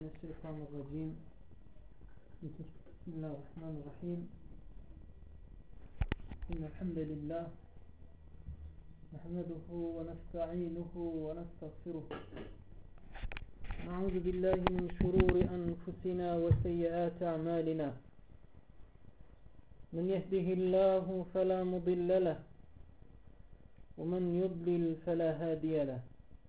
Mineşşeytanirracim. Bismillahirrahmanirrahim. İnnelhamdülillah nehmeduhu ve nestaînuhu ve nestağfiruh. Na'ûzu billahi min şurûri enfusina ve seyyiâti a'mâlina. Men yehdihillahu felâ mudille leh ve men yudlil felâ hâdiye leh.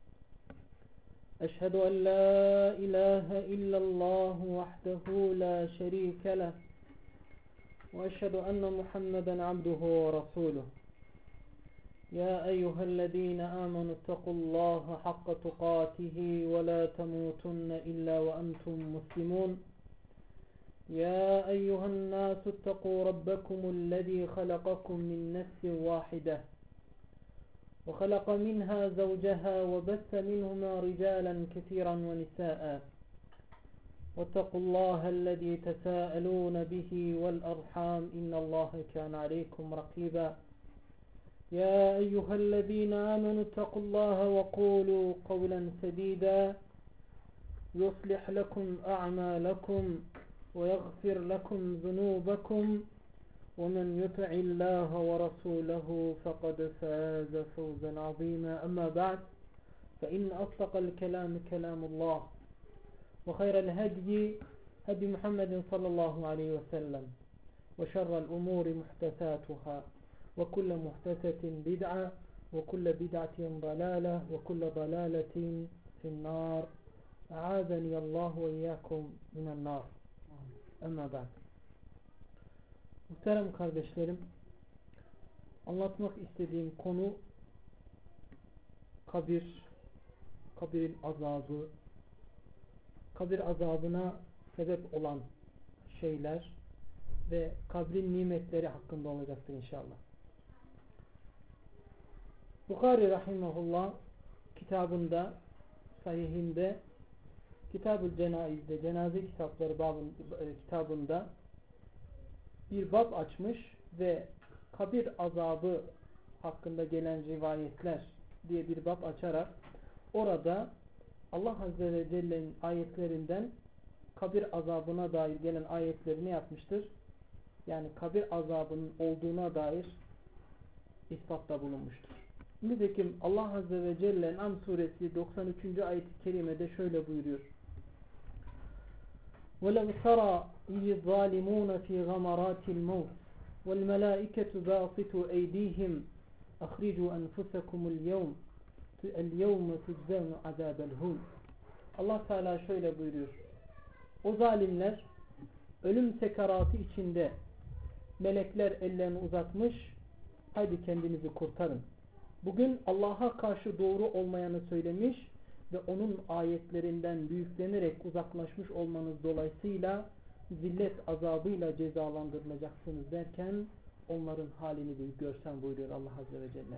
أشهد أن لا إله إلا الله وحده لا شريك له وأشهد أن محمدا عبده ورسوله يا أيها الذين آمنوا اتقوا الله حق تقاته ولا تموتن إلا وأنتم مسلمون يا أيها الناس اتقوا ربكم الذي خلقكم من نفس واحدة وخلق منها زوجها وبث منهما رجالا كثيرا ونساء واتقوا الله الذي تساءلون به والأرحام إن الله كان عليكم رقيبا يا أيها الذين آمنوا اتقوا الله وقولوا قولا سديدا يصلح لكم أعمالكم ويغفر لكم ذنوبكم ومن يطع الله ورسوله فقد فاز فوزا عظيما أما بعد فإن أصدق الكلام كلام الله وخير الهدي هدي محمد صلى الله عليه وسلم وشر الأمور محدثاتها وكل محدثة بدعة وكل بدعة ضلالة وكل ضلالة في النار أعاذني الله وإياكم من النار أما بعد. Muhterem kardeşlerim, anlatmak istediğim konu kabirin azabı, kabir azabına sebep olan şeyler ve kabrin nimetleri hakkında olacaktır inşallah. Bukhari rahimahullah kitabında, sahihinde, Kitab-ül Cenaiz'de, cenaze kitapları kitabında bir bab açmış ve kabir azabı hakkında gelen rivayetler diye bir bab açarak orada Allah Azze ve Celle'nin ayetlerinden kabir azabına dair gelen ayetlerini yapmıştır. Yani kabir azabının olduğuna dair ispatta bulunmuştur. Nitekim Allah Azze ve Celle'nin Am suresi 93. ayet-i kerimede şöyle buyuruyor. وَلَوْ تَرَى إِذِ الظَّالِمُونَ فِي غَمَرَاتِ الْمَوْتِ وَالْمَلَائِكَةُ بَاسِطُو أَيْدِيهِمْ أَخْرِجُوا أَنفُسَكُمُ الْيَوْمَ تُجْزَوْنَ عَذَابَ الْهُونِ. Allah Teala şöyle buyuruyor. O zalimler ölüm sekaratı içinde melekler ellerini uzatmış, haydi kendinizi kurtarın. Bugün Allah'a karşı doğru olmayanı söylemiş ve onun ayetlerinden büyüklenerek uzaklaşmış olmanız dolayısıyla zillet azabıyla cezalandırılacaksınız derken onların halini bir görsen buyuruyor Allah Azze ve Celle.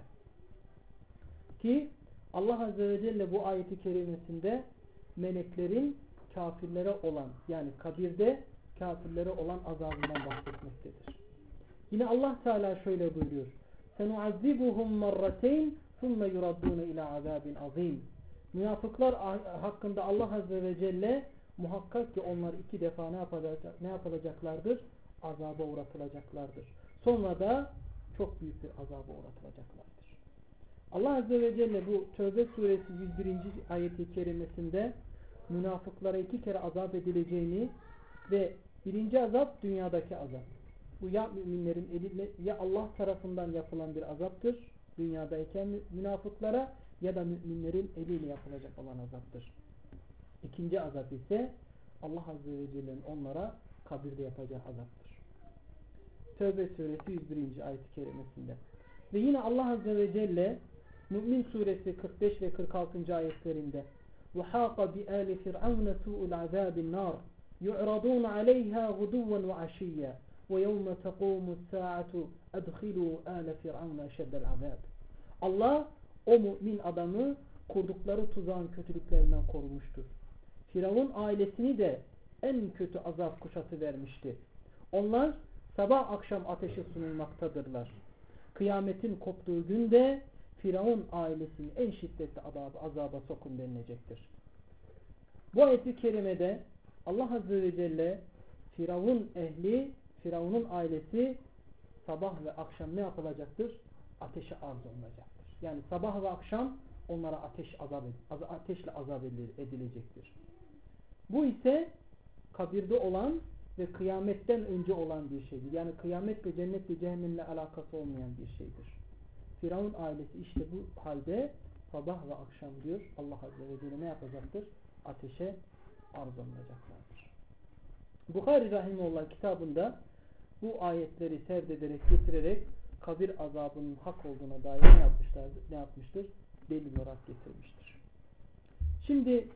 Ki Allah Azze ve Celle bu ayeti kerimesinde meleklerin kafirlere olan, yani kabirde kafirlere olan azabından bahsetmektedir. Yine Allah Teala şöyle buyuruyor. سَنُعَذِّبُهُمْ مَرَّتَيْنِ ثُمَّ يُرَدُّونَ إِلَى عَذَابٍ عَظِيمٍ. Münafıklar hakkında Allah Azze ve Celle muhakkak ki onlar iki defa ne yapılacaklardır? Azaba uğratılacaklardır. Sonra da çok büyük bir azaba uğratılacaklardır. Allah Azze ve Celle bu Tövbe suresi 101. ayeti kerimesinde münafıklara iki kere azap edileceğini ve birinci azap dünyadaki azap. Bu ya müminlerin eliyle ya Allah tarafından yapılan bir azaptır dünyadayken münafıklara ya da müminlerin eliyle yapılacak olan azaptır. İkinci azap ise Allah Azze ve Celle'nin onlara kabirde yapacağı azaptır. Tövbe suresi 101. ayet-i kerimesinde. Ve yine Allah Azze ve Celle Mü'min suresi 45 ve 46. ayetlerinde وَحَاقَ بِآلِ فِرْعَوْنَ سُوءُ الْعَذَابِ النَّارِ يُعْرَضُونَ عَلَيْهَا غُدُوًّا وَعَشِيًّا وَيَوْمَ تَقُومُ السَّاعَةُ أَدْخِلُوا آلَ فِرْعَوْنَ أَشَدَّ الْعَذَابِ. Allah o mümin adamı kurdukları tuzağın kötülüklerinden korumuştur. Firavun ailesini de en kötü azap kuşatı vermişti. Onlar sabah akşam ateşe sunulmaktadırlar. Kıyametin koptuğu günde Firavun ailesini en şiddetli azaba sokun denilecektir. Bu ayet-i kerimede Allah Azze ve Celle Firavun ehli, Firavun'un ailesi sabah ve akşam ne yapılacaktır? Ateşe arz olunacaktır. Yani sabah ve akşam onlara ateşle azap edilecektir. Bu ise kabirde olan ve kıyametten önce olan bir şeydir. Yani kıyamet ve cennet ve cehennemle alakası olmayan bir şeydir. Firavun ailesi işte bu halde sabah ve akşam diyor Allah Azze ve Celle ne yapacaktır? Ateşe arz olunacaklardır. Bukhari Rahimullah kitabında bu ayetleri serdederek getirerek kabir azabının hak olduğuna dair ne yapmıştır? Delil olarak getirmiştir. Şimdi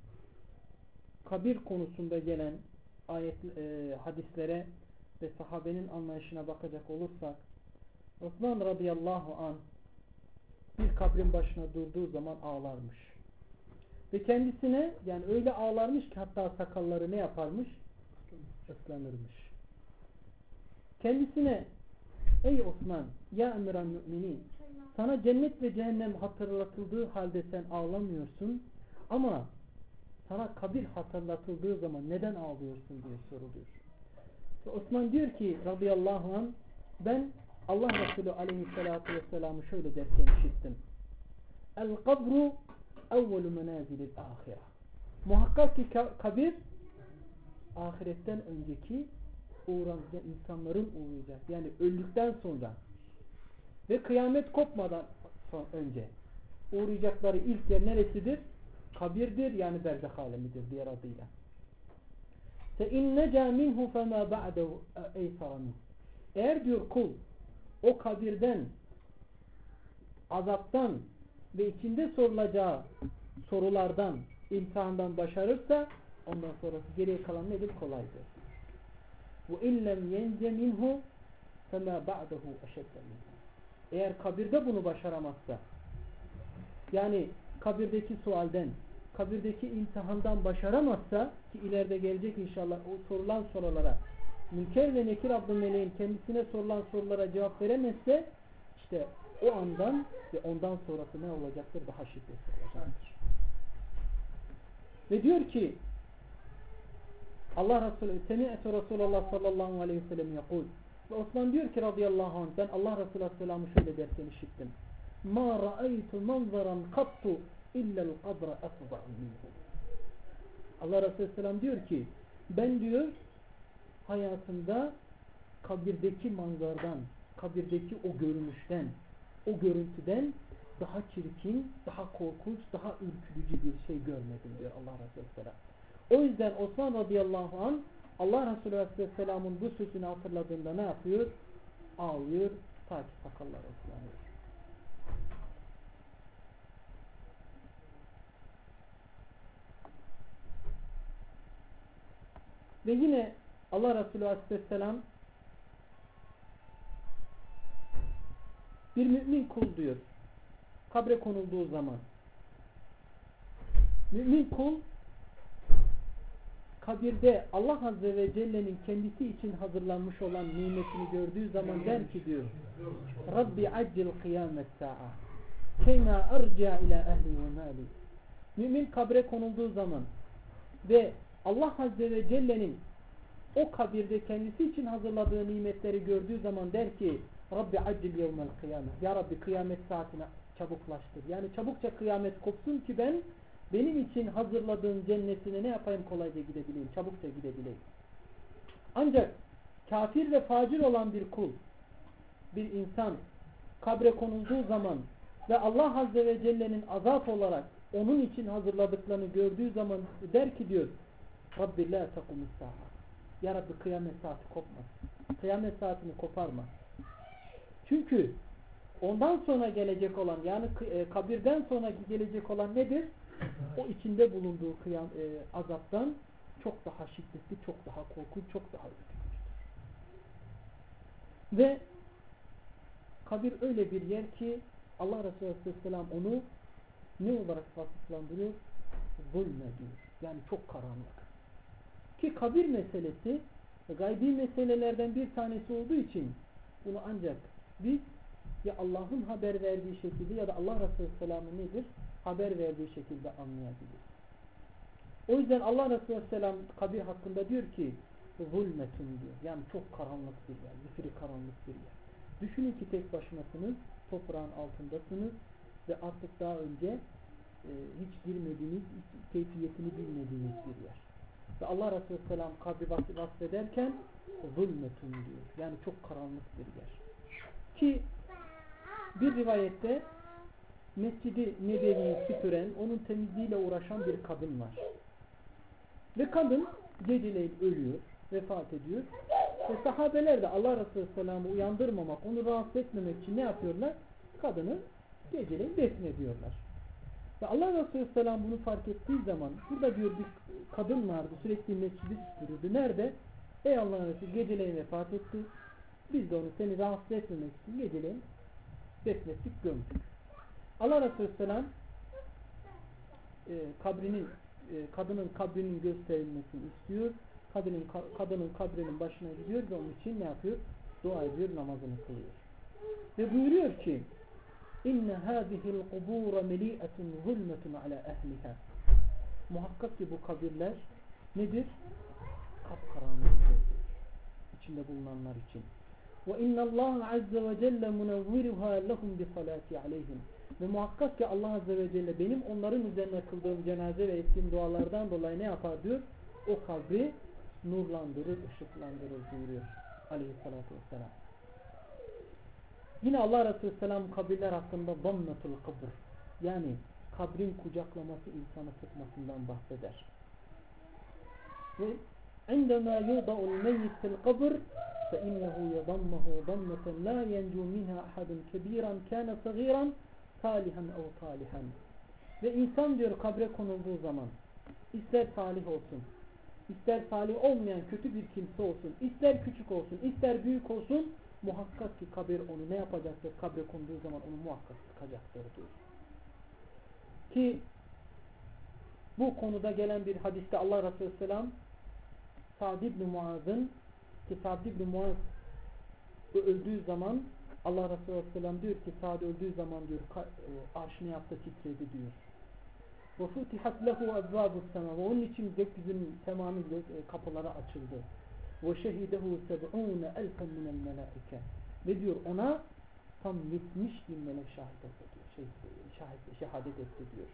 kabir konusunda gelen hadislere ve sahabenin anlayışına bakacak olursak Osman radıyallahu anh bir kabrin başına durduğu zaman ağlarmış. Ve kendisine yani öyle ağlarmış ki hatta sakalları ne yaparmış? Islanırmış. Kendisine ey Osman ya emiren müminin sana cennet ve cehennem hatırlatıldığı halde sen ağlamıyorsun ama sana kabir hatırlatıldığı zaman neden ağlıyorsun diye soruluyor. Ve Osman diyor ki radıyallahu anh ben Allah Resulü aleyhissalatu vesselam'ı şöyle derken işittim. El kabru evvelu menazilil ahire. Muhakkak ki kabir ahiretten önceki insanların uğrayacak. Yani öldükten sonra ve kıyamet kopmadan önce uğrayacakları ilk yer neresidir? Kabirdir yani berzah alemidir diğer adıyla. فَاِنْ نَجَى مِنْهُ فَمَا بَعْدَهُ اَيْسَرَ مِنْهُ. Eğer diyor kul o kabirden, azaptan ve içinde sorulacağı sorulardan, imtihandan başarırsa ondan sonrası geriye kalan nedir? Kolaydır. وَاِنْ لَمْ يَنْجَ مِنْهُ فَمَا بَعْدَهُ اَشَدَّ مِنْهُ. Eğer kabirde bunu başaramazsa yani kabirdeki sualden, kabirdeki imtihandan başaramazsa ki ileride gelecek inşallah o sorulan sorulara Münker ve Nekir adlı meleğin kendisine sorulan sorulara cevap veremezse işte o andan ve ondan sonrası ne olacaktır? Daha şiddetli olacaktır. Ve diyor ki Allah Resulü Semi'tu Resulullah sallallahu aleyhi ve sellem yakul. Ve Osman diyor ki radıyallahu anh ben Allah Resulü aleyhisselamı şöyle derken işittim. Ma ra'aytu manzaran kattu illa'l kabra afda'u minhu. Allah Resulü aleyhisselam diyor ki ben diyor hayatımda kabirdeki manzardan, kabirdeki o görünüşten, o görüntüden daha çirkin, daha korkunç, daha ürkütücü bir şey görmedim diyor Allah Resulü aleyhisselam. O yüzden Osman radıyallahu anh Allah Resulü aleyhisselamın bu sözünü hatırladığında ne yapıyor? Ağlıyor, ta ki sakalları ıslanıyor. Ve yine Allah Resulü aleyhisselam bir mümin kul diyor kabre konulduğu zaman mümin kul kabirde Allah Azze ve Celle'nin kendisi için hazırlanmış olan nimetini gördüğü zaman der ki diyor Rabbi accil kıyamet sa'a keyma arca ila ehli ve mali. Mümin kabre konulduğu zaman ve Allah Azze ve Celle'nin o kabirde kendisi için hazırladığı nimetleri gördüğü zaman der ki Rabbi accil yevmel kıyamet. Ya Rabbi kıyamet saatini çabuklaştır. Yani çabukça kıyamet kopsun ki ben benim için hazırladığın cennetine ne yapayım kolayca gidebileyim. Çabukça gidebileyim. Ancak kafir ve facir olan bir kul, bir insan kabre konulduğu zaman ve Allah Azze ve Celle'nin azap olarak onun için hazırladıklarını gördüğü zaman der ki diyor Rabbi la takumus sa'a. Ya Rabbi kıyamet saati kopmaz. Kıyamet saatini koparma. Çünkü ondan sonra gelecek olan yani kabirden sonra gelecek olan nedir? O içinde bulunduğu azaptan çok daha şiddetli, çok daha korkunç, çok daha ürkütücüdür. Ve kabir öyle bir yer ki Allah Resulü Aleyhisselam onu ne olarak vasıflandırıyor? Zulme diyor. Yani çok karanlık. Ki kabir meselesi gaybi meselelerden bir tanesi olduğu için bunu ancak biz ya Allah'ın haber verdiği şekilde ya da Allah Resulü Aleyhisselam'ın nedir? Haber verdiği şekilde anlayabiliriz. O yüzden Allah Resulü Aleyhisselam kabir hakkında diyor ki zulmetun diyor. Yani çok karanlık bir yer. Zifiri karanlık bir yer. Düşünün ki tek başınasınız. Toprağın altındasınız. Ve artık daha önce hiç girmediğiniz, hiç keyfiyetini bilmediğiniz bir yer. Ve Allah Resulü Aleyhisselam kabri vasfederken zulmetun diyor. Yani çok karanlık bir yer. Ki bir rivayette Mescid-i Nebevi'yi süpüren, onun temizliğiyle uğraşan bir kadın var. Ve kadın geceleyin ölüyor, vefat ediyor. Ve sahabeler de Allah Resulü Aleyhisselam'ı uyandırmamak, onu rahatsız etmemek için ne yapıyorlar? Kadını geceleyin defnediyorlar. Ve Allah Resulü Aleyhisselam bunu fark ettiği zaman, burada diyor bir kadın vardı, sürekli mescidi süpürürdü. Nerede? Ey Allah'ın Resulü, geceleyin vefat etti. Biz de onu seni rahatsız etmemek için geceleyin defnettik, gömdük. Allah Resulü Aleyhisselam kadının kabrinin gösterilmesini istiyor. Kadının kabrinin başına gidiyor ve onun için ne yapıyor? Dua ediyor, namazını kılıyor. Ve buyuruyor ki İnne hâzihil kubûra melî'etun zulmetun ala ehliha. Muhakkak ki bu kabirler nedir? Kapkaranlıktır içinde bulunanlar için. Ve innallâhe azze ve celle munevviruhâ lehum bi salâti aleyhim. Ve muhakkak ki Allah azze ve celle benim onların üzerine kıldığım cenaze ve ettiğim dualardan dolayı ne yapar diyor? O kabri nurlandırır, ışıklandırır buyuruyor aleyhissalatü vesselam. Yine Allah Resulü Aleyhisselam kabirler hakkında dammetul kabr, yani kabrin kucaklaması insanı sıkmasından bahseder. Ve عندما يوضع الميت في القبر فإنه يضمه ضمة لا ينجو منها أحد كبيرا كان صغيرا صالحا أو طالحا. Ve insan diyor kabre konulduğu zaman ister salih olsun, ister salih olmayan kötü bir kimse olsun, ister küçük olsun, ister büyük olsun, muhakkak ki kabir onu ne yapacaktır? Kabre konduğu zaman onu muhakkak sıkacaktır diyor. Ki bu konuda gelen bir hadiste Allah Resulü Aleyhisselam Sa'd ibn Muaz'ın, ki Sa'd ibn Muaz öldüğü zaman Allah Resulü Aleyhisselam diyor ki Sa'd öldüğü zaman diyor arşını yaptı, titredi diyor. وَفُتِحَتْ لَهُ اَبْوَابُ السَّمَا. Ve onun için gökyüzünün temanın kapıları açıldı. وَشَهِدَهُ سَبْعُونَ أَلْفًا مِنَ الْمَلَائِكَ. Ve diyor ona tam 70 bin melek şehadet etti diyor.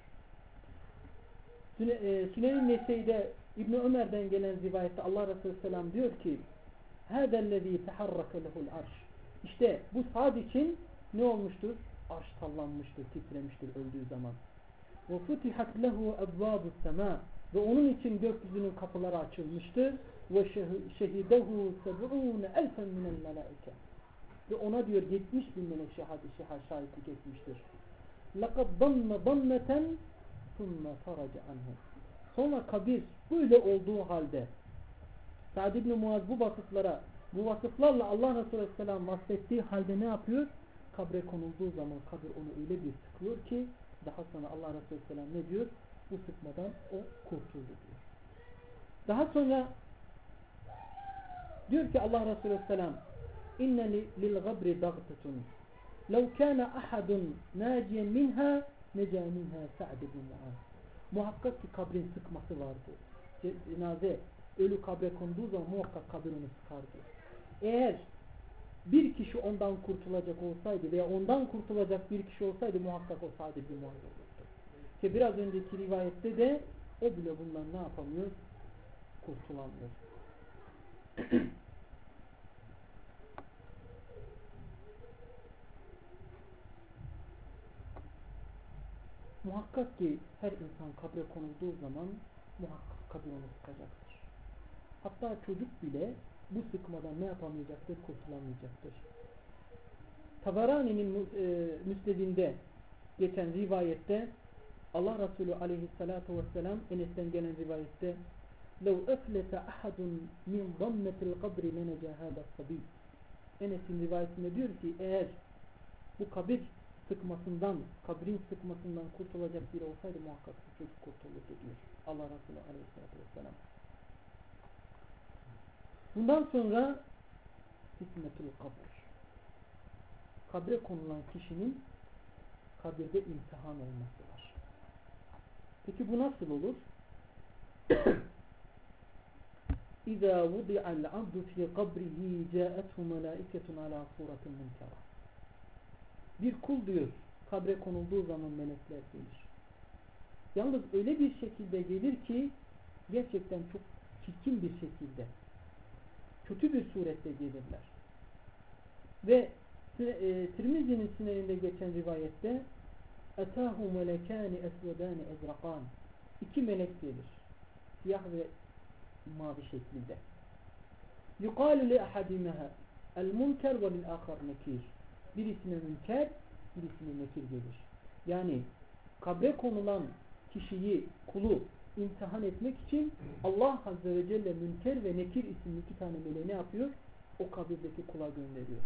Süneyn-i Nese'de İbn Ömer'den gelen rivayette Allah Resulü Aleyhisselam diyor ki هَذَا الَّذ۪ي تَحَرَّكَ لَهُ الْعَرْشِ. İşte bu Sa'd için ne olmuştur? Arş sallanmıştır, titremiştir öldüğü zaman. وَفُتِحَتْ لَهُ أَبْوَابُ السَّمَاءِ. Ve onun için gökyüzünün kapıları açılmıştır. وَشَهِدَهُ سَبْعُونَ أَلْفًا مِنَ الْمَلَائِكَ. Ve ona diyor 70 bin melek şahitlik etmiştir. لَقَدْ ضَمَّ ضَمَّةً ثُمَّ فَرَجَ عَنْهُ. Sonra kabir böyle olduğu halde Sa'd ibn Muaz bu vasıflarla Allah Resulü Aleyhisselam vasfettiği halde ne yapıyor? Kabre konulduğu zaman kabir onu öyle bir sıkıyor ki daha sonra Allah Resulü Aleyhisselam ne diyor? Bu sıkmadan o kurtuldu diyor. Daha sonra diyor ki Allah Resulü Aleyhisselam İnne lil gabri dağıtetun lev kâne ahadun nâciyen minha necâ minha Sa'd ibn Muaz. Muhakkak ki kabrin sıkması vardı. Cenaze ölü kabre konduğu zaman muhakkak kabir onu sıkardı. Eğer bir kişi ondan kurtulacak olsaydı veya ondan kurtulacak bir kişi olsaydı muhakkak o Sa'd ibn Muaz olurdu. Ki biraz önceki rivayette de o bile bundan ne yapamıyor? Kurtulamıyor. Muhakkak ki her insan kabre konulduğu zaman muhakkak kabir onu sıkacaktır. Hatta çocuk bile bu sıkmadan ne yapamayacaktır? Kurtulamayacaktır. Tabarani'nin müsnedinde geçen rivayette Allah Resulü aleyhissalatu vesselam Enes'ten gelen rivayette لَوْ أَفْلَتَ أَحَدٌ مِنْ ضَمَّةِ الْقَبْرِ لَنَجَى هَذَا الصَّبِيُّ. Enes'in rivayetinde diyor ki eğer bu kabrin sıkmasından kurtulacak biri olsaydı muhakkak bu çocuk kurtulurdu diyor Allah Resulü aleyhissalatu vesselam. Bundan sonra fitnetul kabr. Kabre konulan kişinin kabirde imtihan olması var. Peki bu nasıl olur? اِذَا وُضِعَ الْعَبْدُ فِي قَبْرِهِ جَاءَتْهُ مَلَائِكَةٌ عَلَى صُورَةٍ مُنْكَرَةٍ. Bir kul diyor, kabre konulduğu zaman melekler gelir. Yalnız öyle bir şekilde gelir ki gerçekten çok çirkin bir şekilde, kötü bir surette gelirler. Ve Tirmizi'nin süneninde geçen rivayette اَتَاهُ مَلَكَانِ اَسْوَدَانِ اَزْرَقَانِ. İki melek gelir. Siyah ve mavi şeklinde. يُقَالُ لِأَحَدِمَهَا الْمُنْكَرْ وَلِلْآخَرْ نَكِيرٌ. Birisine münker, birisine nekir gelir. Yani kabre konulan kişiyi, kulu imtihan etmek için Allah Azze ve Celle münker ve nekir isimli iki tane meleği ne yapıyor? O kabirdeki kula gönderiyor.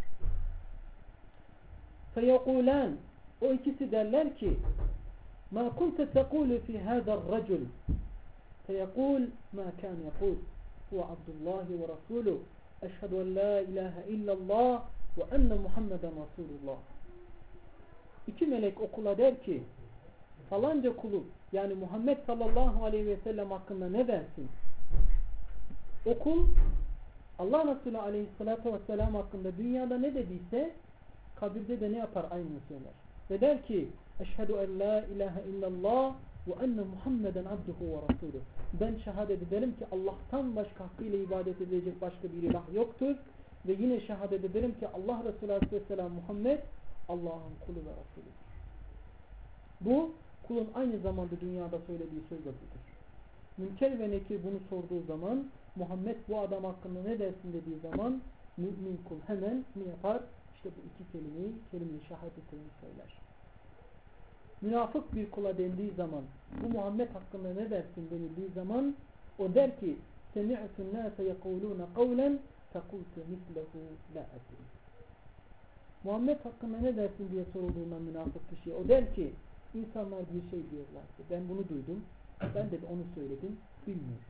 فَيَقُولَانِ. O ikisi derler ki مَا كُنْتَ تَقُولُ فِي هَذَا الرَّجُلِ فَيَقُولُ مَا كَانَ يَقُولُ هُوَ عَبْدُ اللّٰهِ وَرَسُولُهُ اَشْهَدُ اَنْ لَا اِلَٰهَ اِلَّا اللّٰهِ وَاَنَّ مُحَمَّدًا رَسُولُ اللّٰهِ. İki melek o kula der ki falanca kulu, yani Muhammed sallallahu aleyhi ve sellem hakkında ne dersin? O kul Allah Resulü aleyhissalatu vesselam hakkında dünyada ne dediyse kabirde de ne yapar? Aynı söyler. Ve der ki eşhedü en la ilahe illallah ve enne Muhammeden abduhu ve rasuluhu. Ben şehadet ederim ki Allah'tan başka hakkıyla ibadet edilecek başka bir ilah yoktur. Ve yine şehadet ederim ki Allah Resulü aleyhisselam Muhammed Allah'ın kulu ve Resulüdür. Bu kulun aynı zamanda dünyada söylediği söz de budur. Münker ve Nekir bunu sorduğu zaman Muhammed bu adam hakkında ne dersin dediği zaman mümin kul hemen ne yapar? İşte bu iki kelime-i şehadetini söyler. Münafık bir kula dendiği zaman bu Muhammed hakkında ne dersin denildiği zaman o der ki semi'tun nâse yekulûne kavlen fekultu mislehu la edri. Muhammed hakkında ne dersin diye sorulduğunda münafık kişiye o der ki insanlar bir şey diyorlar ki ben bunu duydum, ben de onu söyledim, bilmiyorum.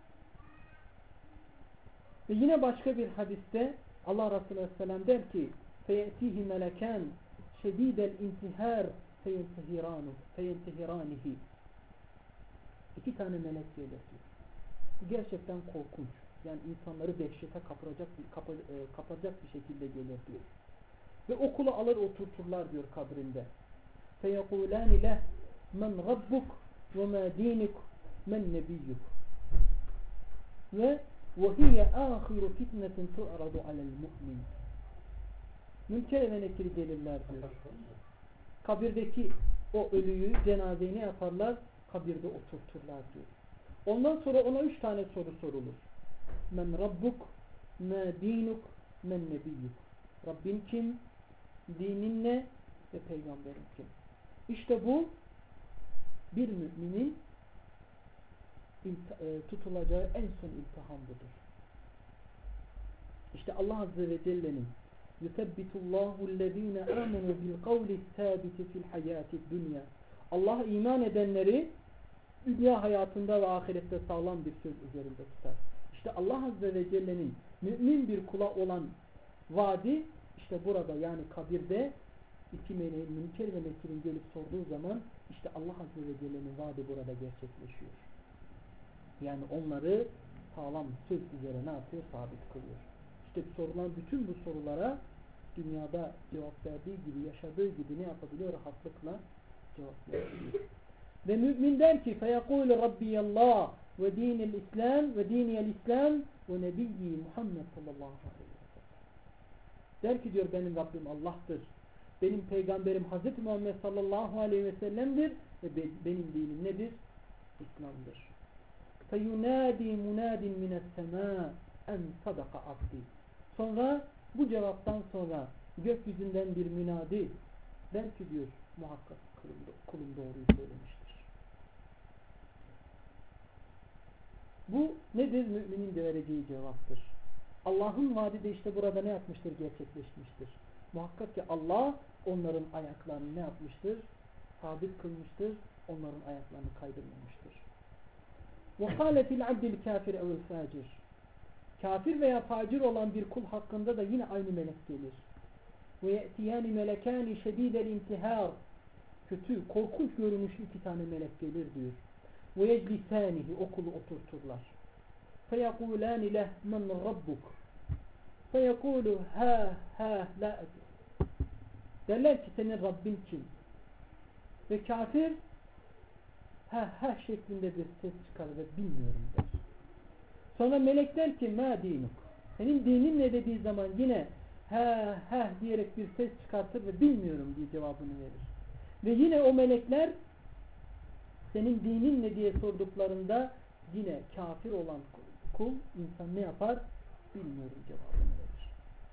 Ve yine başka bir hadiste Allah Resulü Aleyhisselam der ki فَيَأْتِيهِ مَلَكَانِ شَد۪يدَ الْاِنْتِهَارِ فَيَنْتِهِرَانِهِ. İki tane melek gelir diyor. Bu gerçekten korkunç. Yani insanları dehşete kapatacak bir şekilde gelir diyor. Ve o kulu alır oturturlar diyor kabrinde. فَيَقُولَانِ لَهْ مَنْ رَبُّكْ وَمَا دِينُكْ مَنْ نَبِيُّكْ. Ve وَهِيَ آخِرُ فِتْنَةٍ تُعْرَضُ عَلَى الْمُؤْمِنِ. Münker ve Nekir gelirler diyor. Kabirdeki o ölüyü, cenazeyi ne yaparlar? Kabirde oturturlar diyor. Ondan sonra ona 3 tane soru sorulur. Men rabbuk, ma dinuk, men nebiyyuk. Rabbin kim? Dinin ne? Ve peygamberin kim? İşte bu bir müminin tutulacağı en son imtihan budur. İşte Allah Azze ve Celle'nin يُثَبِّتُ اللّٰهُ الَّذ۪ينَ آمَنُوا بِالْقَوْلِ الثَّابِتِ فِي الْحَيَاةِ الدُّنْيَا. Allah iman edenleri dünya hayatında ve ahirette sağlam bir söz üzerinde tutar. İşte Allah Azze ve Celle'nin mümin bir kula olan vaadi işte burada, yani kabirde iki meleğin Münker ve Nekir'in gelip sorduğu zaman işte Allah Azze ve Celle'nin vaadi burada gerçekleşiyor. Yani onları sağlam söz üzere ne yapıyor? Sabit kılıyor. İşte sorulan bütün bu sorulara dünyada cevap verdiği gibi, yaşadığı gibi ne yapabiliyor? Rahatlıkla cevap verebiliyor. Ve mümin der ki فَيَقُولُ رَبِّيَ اللّٰهِ وَد۪ينِ الْاِسْلَامِ وَد۪ينِيَ الْاِسْلَامِ وَنَبِيِّ Muhammed sallallahu aleyhi ve sellem. Der ki diyor benim Rabbim Allah'tır. Benim peygamberim Hazreti Muhammed sallallahu aleyhi ve sellem'dir ve benim dinim nedir? İslam'dır. فَيُنَادِي مُنَادٍ مِنَ السَّمَاءِ اَنْ صَدَقَ عَبْدِي. Sonra bu cevaptan sonra gökyüzünden bir münadi der ki diyor muhakkak kulum doğruyu söylemiştir. Bu nedir? Müminin de vereceği cevaptır. Allah'ın vaadi de işte burada ne yapmıştır? Gerçekleşmiştir. Muhakkak ki Allah onların ayaklarını ne yapmıştır? Sabit kılmıştır. Onların ayaklarını kaydırmamıştır. وَقَالَتِ الْعَبْدِ الْكَافِرِ اَوْ الْفَاجِرِ. Kafir veya facir olan bir kul hakkında da yine aynı melek gelir. وَيَأْتِيَانِ مَلَكَانِ شَد۪يدَ الْاِنْتِهَارِ. Kötü, korkunç görünüşlü iki tane melek gelir diyor. وَيَجْلِسَانِهِ. O kulu oturturlar. فَيَقُولَانِ لَهْ مَنْ رَبُّكُ فَيَقُولُ هَا هَا لَا أَدْرِ. Derler ki senin Rabbin kim? Ve kafir ha ha şeklinde bir ses çıkar ve bilmiyorum der. Sonra melek der ki ma dinuk. Senin dinin ne dediği zaman yine ha ha diyerek bir ses çıkartır ve bilmiyorum diye cevabını verir. Ve yine o melekler senin dinin ne diye sorduklarında yine kafir olan kul insan ne yapar? Bilmiyorum cevabını verir.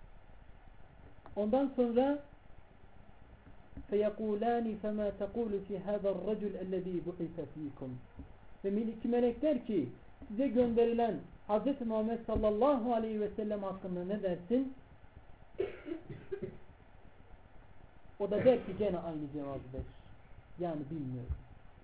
Ondan sonra فَيَقُولَانِ فَمَا تَقُولُ فِي هَذَا الرَّجُلِ الَّذ۪ي بُعِثَ ف۪يكُمْ. Ve iki melek der ki size gönderilen Hz. Muhammed sallallahu aleyhi ve sellem hakkında ne dersin? O da der ki gene aynı cevabı verir. Yani bilmiyorum.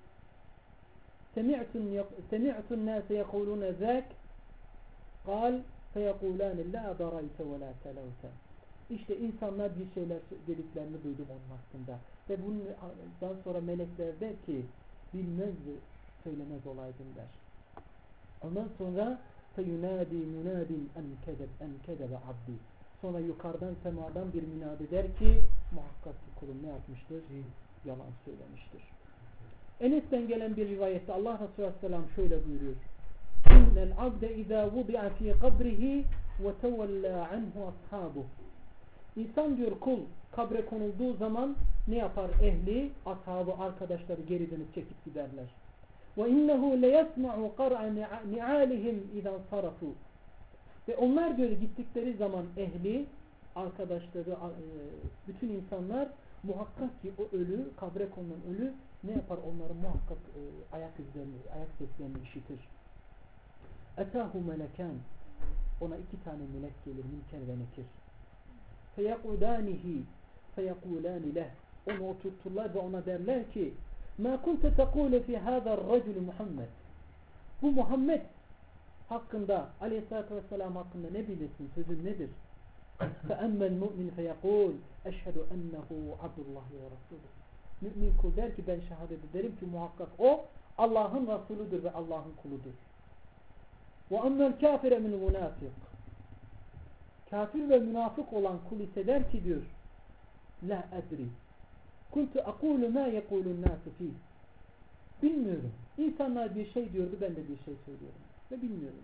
سَمِعْتُ النَّاسَ يَقُولُونَ ذَاكَ قَالْ فَيَقُولَانِ لَا دَرَيْتَ وَلَا تَلَوْتَ. İşte insanlar bir şeyler dediklerini duydum onun hakkında. Ve bundan sonra melekler der ki bilmez söylemez olaydın der. Ondan sonra فَيُنَادِي مُنَادٍ اَنْ كَدَبَ عَبْدِي. Sonra yukarıdan semadan bir münadi der ki muhakkak ki kulum ne yapmıştır? Yalan söylemiştir. Enes'ten gelen bir rivayette Allah Resulü Aleyhisselam şöyle buyuruyor. اِنَّ الْعَبْدَ اِذَا وُضِعَ ف۪ي قَبْرِهِ وَتَوَلَّا عَنْهُ أَصْحَابُهُ. İnsan diyor kul kabre konulduğu zaman ne yapar? Ehli, ashabı, arkadaşları geri dönüp çekip giderler. وَاِنَّهُ لَيَسْمَعُ قَرْعَ نِعَالِهِمْ اِذَا صَرَفُوا. Ve onlar böyle gittikleri zaman ehli, arkadaşları, bütün insanlar muhakkak ki o ölü, kabre konulan ölü ne yapar? Onların muhakkak ayak seslerini işitir. اَتَاهُ مَلَكَانِ. Ona iki tane melek gelir, Münker ve Nekir. فَيَقُدَانِهِ فَيَقُولَانِ لَهِ. Onu oturturlar ve ona derler ki مَا كُنْتَ تَقُولُ فِي هَذَا الرَّجُلِ Muhammed. Bu Muhammed hakkında, aleyhissalatü vesselam hakkında ne bilirsin? Sözün nedir? فَأَمَّا الْمُؤْمِنِ فَيَقُولُ اَشْهَدُ اَنَّهُ عَبْدُ اللّٰهِ وَرَسُولُهُ. Mümin kul der ki ben şehadet ederim ki muhakkak o Allah'ın Resulüdür ve Allah'ın kuludur. وَأَمَّا الْكَافِرَ مِنْ مُنَافِقٍ. Kafir ve münafık olan kul ise der ki diyor la edri kuntu aqulu ma yaqulun nas fi. Bilmiyorum. İnsanlar bir şey diyordu, ben de bir şey söylüyorum ve bilmiyorum.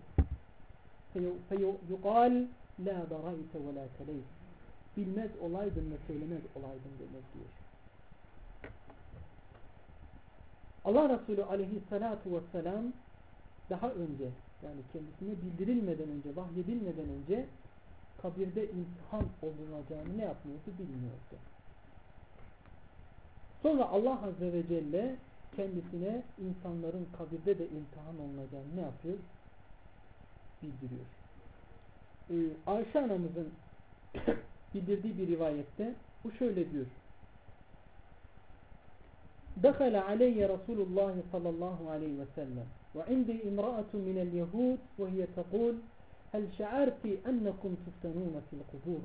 Feyuqal la darayte ve la teleyt. Bilmez olaydın ve söylemez olaydın demek diyor. Allah Resulü aleyhissalatu vesselam daha önce yani kendisine bildirilmeden önce, vahyedilmeden önce kabirde imtihan olunacağını ne yapmıyordu? Bilmiyordu. Sonra Allah Azze ve Celle kendisine insanların kabirde de imtihan olunacağını ne yapıyor? Bildiriyor. Ayşe anamızın bildirdiği bir rivayette bu şöyle diyor. دخل علي رسول الله صلى الله عليه وسلم وعندي امرأة من اليهود وهي تقول هل شعرت أنكم تفتنون في القبور.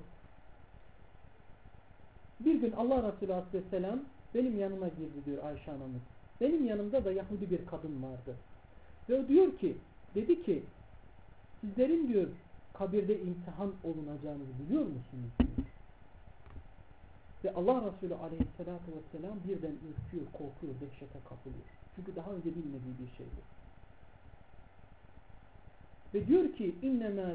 Bir gün Allah Resulü Aleyhisselam benim yanıma girdi diyor Ayşe anamız. Benim yanımda da Yahudi bir kadın vardı. Ve o diyor ki, dedi ki sizlerin diyor kabirde imtihan olunacağını biliyor musunuz? Diyor. Ve Allah Resulü Aleyhisselatü Vesselam birden ürküyor, korkuyor, dehşete kapılıyor. Çünkü daha önce bilmediği bir şeydi. Ve diyor ki innema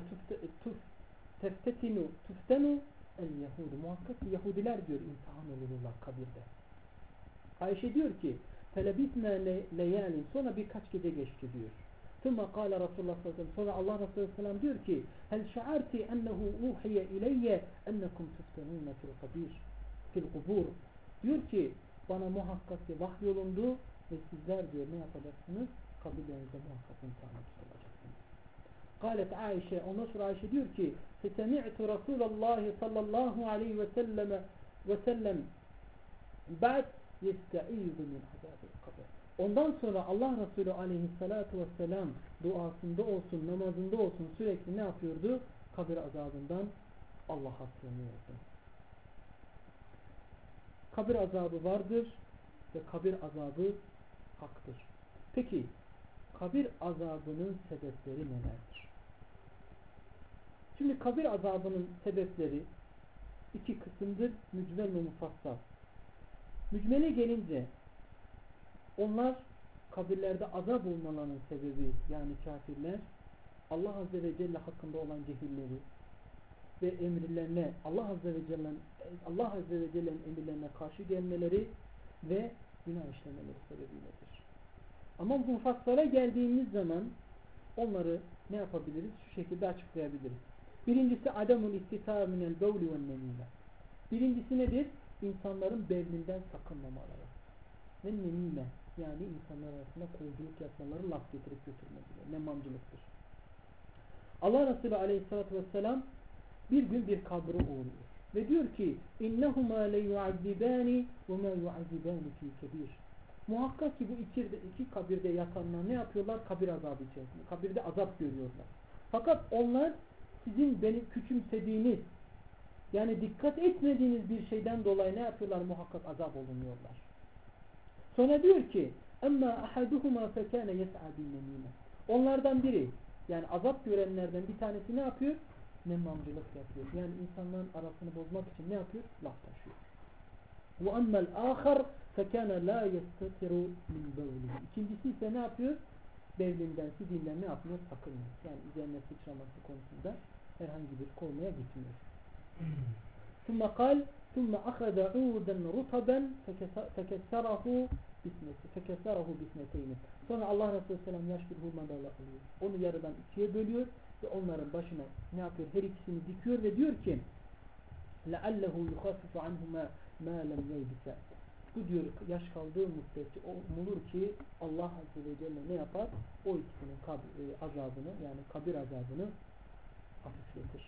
tuftenu el Yahudu. Muhakkak ki Yahudiler diyor imtihan olurlar kabirde. Ayşe diyor ki felebitna leyalin. Sonra birkaç gece geçti diyor. Thumma kâle Resulullah sallallahu aleyhi ve sellem. Sonra Allah Resulü sallallahu diyor ki hel şa'arti ennehu uhiye ileyye ennekum tuftenûne fil kubur. Diyor ki bana muhakkak ki vahyolundu ve sizler diyor ne yapacaksınız? Kabirlerinizde muhakkak imtihan olacaksınız. Kâlet Ayşe, ondan sonra Ayşe diyor ki fesemi'tu Resulallah sallallahu aleyhi ve sellem ba'd yestaizu min azabil kabir. Ondan sonra Allah Resulü aleyhissalatu vesselam duasında olsun, namazında olsun sürekli ne yapıyordu? Kabir azabından Allah'a sığınıyordu. Kabir azabı vardır ve kabir azabı haktır. Peki kabir azabının sebepleri nelerdir? Şimdi kabir azabının sebepleri iki kısımdır. Mücmel ve mufassal. Mücmele gelince onlar kabirlerde azap olmalarının sebebi, yani kafirler Allah Azze ve Celle hakkında olan cehilleri ve emirlerine Allah Azze ve Celle'nin emirlerine karşı gelmeleri ve günah işlemeleri sebebiyledir. Ama mufassala geldiğimiz zaman onları ne yapabiliriz? Şu şekilde açıklayabiliriz. Birincisi adamul istitâ minel bevli ve nemîme. Birincisi nedir? İnsanların bevlinden sakınmamaları. Ve nemîme, yani insanlar arasında koyculuk yapmaları, laf getirip götürmeleri. Nemamcılıktır. Allah Resulü Aleyhisselatü Vesselam bir gün bir kabre uğruyor. Ve diyor ki اِنَّهُمَا لَيُعَذِّبَانِ وَمَا يُعَذِّبَانِ فِي كَبِيرٍ. Muhakkak ki bu iki kabirde yatanlar ne yapıyorlar? Kabir azabı içerisinde. Kabirde azap görüyorlar. Fakat onlar sizin beni küçümsediğiniz, yani dikkat etmediğiniz bir şeyden dolayı ne yapıyorlar? Muhakkak azap olunuyorlar. Sonra diyor ki اَمَّا أَحَدُهُمَا فَكَانَ يَسْعَى بِالنَّمِيمَ. Onlardan biri, yani azap görenlerden bir tanesi ne yapıyor? Nemamcılık yapıyor. Yani insanların arasını bozmak için ne yapıyor? Laf taşıyor. وَأَمَّا الْآخَرْ فَكَانَ لَا يَسْتَتِرُ مِنْ بَوْلِهِ. İkincisi ise ne yapıyor? Bevlinden, sidinden ne yapmıyor? Sakınıyor. Yani üzerine sıçraması konusunda herhangi bir korumaya gitmiyor. ثُمَّ قَالْ ثُمَّ أَخَذَ عُودًا رُطَبًا فَكَسَّرَهُ بِسْنَتَيْنِ. Sonra Allah Resulü Selam yaş bir hurma dalı alıyor. Onu yarıdan ikiye bölüyor ve onların başına ne yapıyor? Her ikisini dikiyor ve diyor ki لَعَلَّهُ يُخَفِّفُ عَنْهُمَا مَا لَمْ يَيْبِسَ. Bu diyor yaş kaldığı müddetçe umulur ki Allah Azze ve Celle ne yapar? O ikisinin azabını, yani kabir azabını hafifletir.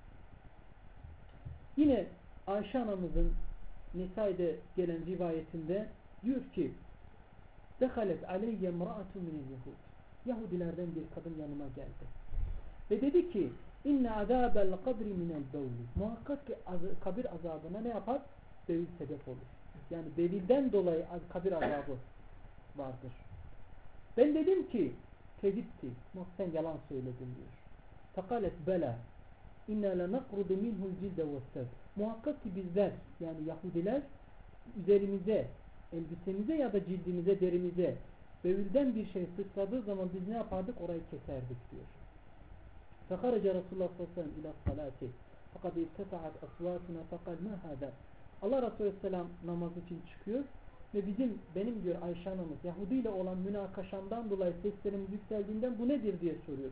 Yine Ayşe anamızın Nisa'da gelen rivayetinde diyor ki dehalet aleyye mra'atun minel yahud. Yahudilerden bir kadın yanıma geldi. Ve dedi ki inne azabel kabri minel bevli. Muhakkak ki kabir azabına ne yapar? Bevil sebep olur. Yani bevilden dolayı kabir azabı vardır. Ben dedim ki kedipti. Sen yalan söyledin diyor. Fekalet bela inna lenakrudu minhul cilde vessed. Muhakkak ki bizler, yani Yahudiler, üzerimize, elbisemize ya da cildimize, derimize bevilden bir şey sıçradığı zaman biz ne yapardık? Orayı keserdik diyor. Fekaraca Resulullah sallallahu aleyhi ve sellem ila salati fakat irtefa'at asvatuna fakal ma hada. Allah Resulü Aleyhisselam namaz için çıkıyor ve benim diyor Ayşe anamız Yahudi ile olan münakaşamdan dolayı seslerimiz yükseldiğinden bu nedir diye soruyor.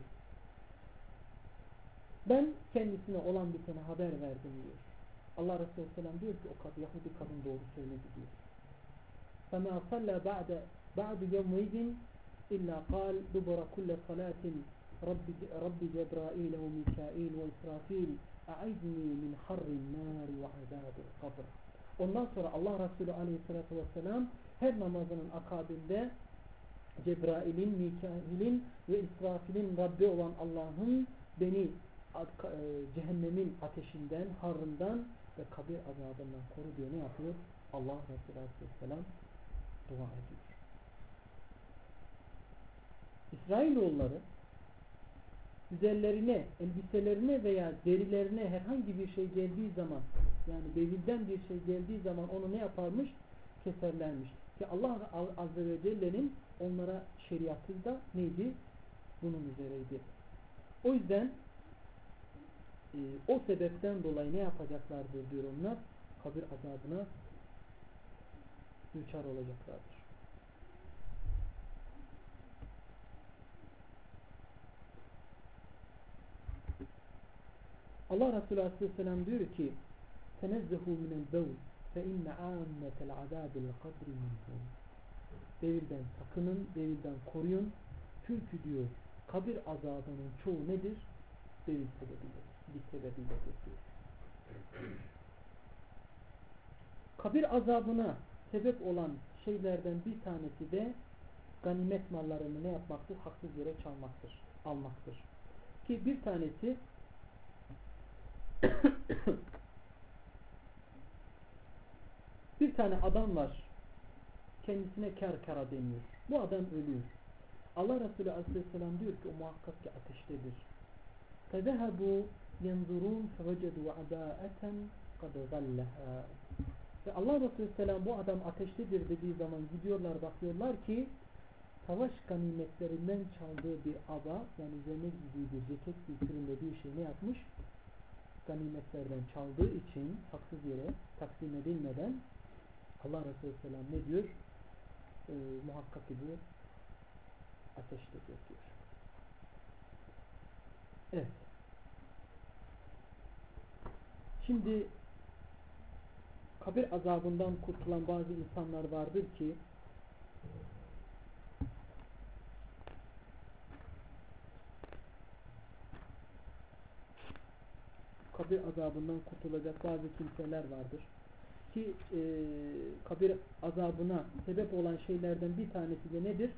Ben kendisine olan bitene haber verdim diyor. Allah Resulü Aleyhisselam diyor ki o Yahudi kadın doğru söyledi diyor. فَمَا صَلَّى بَعْدُ يَوْمِذٍ إِلَّا قَالْ دُبَرَ كُلَّ صَلَاةٍ رَبِّ جَبْرَائِيلَ وَمِكَائِيلَ وَإِسْرَافِيلَ أَعِذْنِي مِنْ حَرِّ النَّارِ وَعَذَابِ الْقَبْرِ. Ondan sonra Allah Resulü Aleyhisselatü Vesselam her namazının akabinde Cebrail'in, Mikail'in ve İsrafil'in Rabbi olan Allah'ın beni cehennemin ateşinden, harrından ve kabir azabından koru diye ne yapıyor? Allah Resulü Aleyhisselam dua ediyor. İsrailoğulları üzerlerine, elbiselerine veya derilerine herhangi bir şey geldiği zaman, yani bevilden bir şey geldiği zaman onu ne yaparmış? Keserlermiş. Ki Allah Azze ve Celle'nin onlara şeriatı da neydi? Bunun üzereydi. O yüzden o sebepten dolayı ne yapacaklardır diyor onlar? Kabir azabına düçar olacaklardır. Allah Resulü Aleyhisselam diyor ki tenezzehu minel bevl fe inne âmmetel azâbil kabri minhum. Bevilden sakının, bevilden koruyun. Çünkü diyor kabir azabının çoğu nedir? Bevil sebebidir. Bir sebebiyledir diyor. Kabir azabına sebep olan şeylerden bir tanesi de ganimet mallarını ne yapmaktır? Haksız yere çalmaktır, almaktır. Ki bir tanesi bir tane adam var. Kendisine kar deniyor. Bu adam ölüyor. Allah Resulü Aleyhisselam diyor ki o muhakkak ki ateştedir. فَذَهَبُوا يَنْظُرُونَ فَوَجَدُوا عَبَاءَةً قَدْ غَلَّهَا. Ve Allah Resulü Selam bu adam ateştedir dediği zaman gidiyorlar, bakıyorlar ki savaş ganimetlerinden çaldığı bir aba, yani üzerine giydiği bir ceket türünde bir şey ne yapmış? Ganimetlerden çaldığı için haksız yere takdim edilmeden Allah Resulü Selam ne diyor? Muhakkak ki bu ateştedir diyor. Evet. Şimdi kabir azabından kurtulan bazı insanlar vardır ki kabir azabından kurtulacak bazı kimseler vardır ki kabir azabına sebep olan şeylerden bir tanesi de nedir?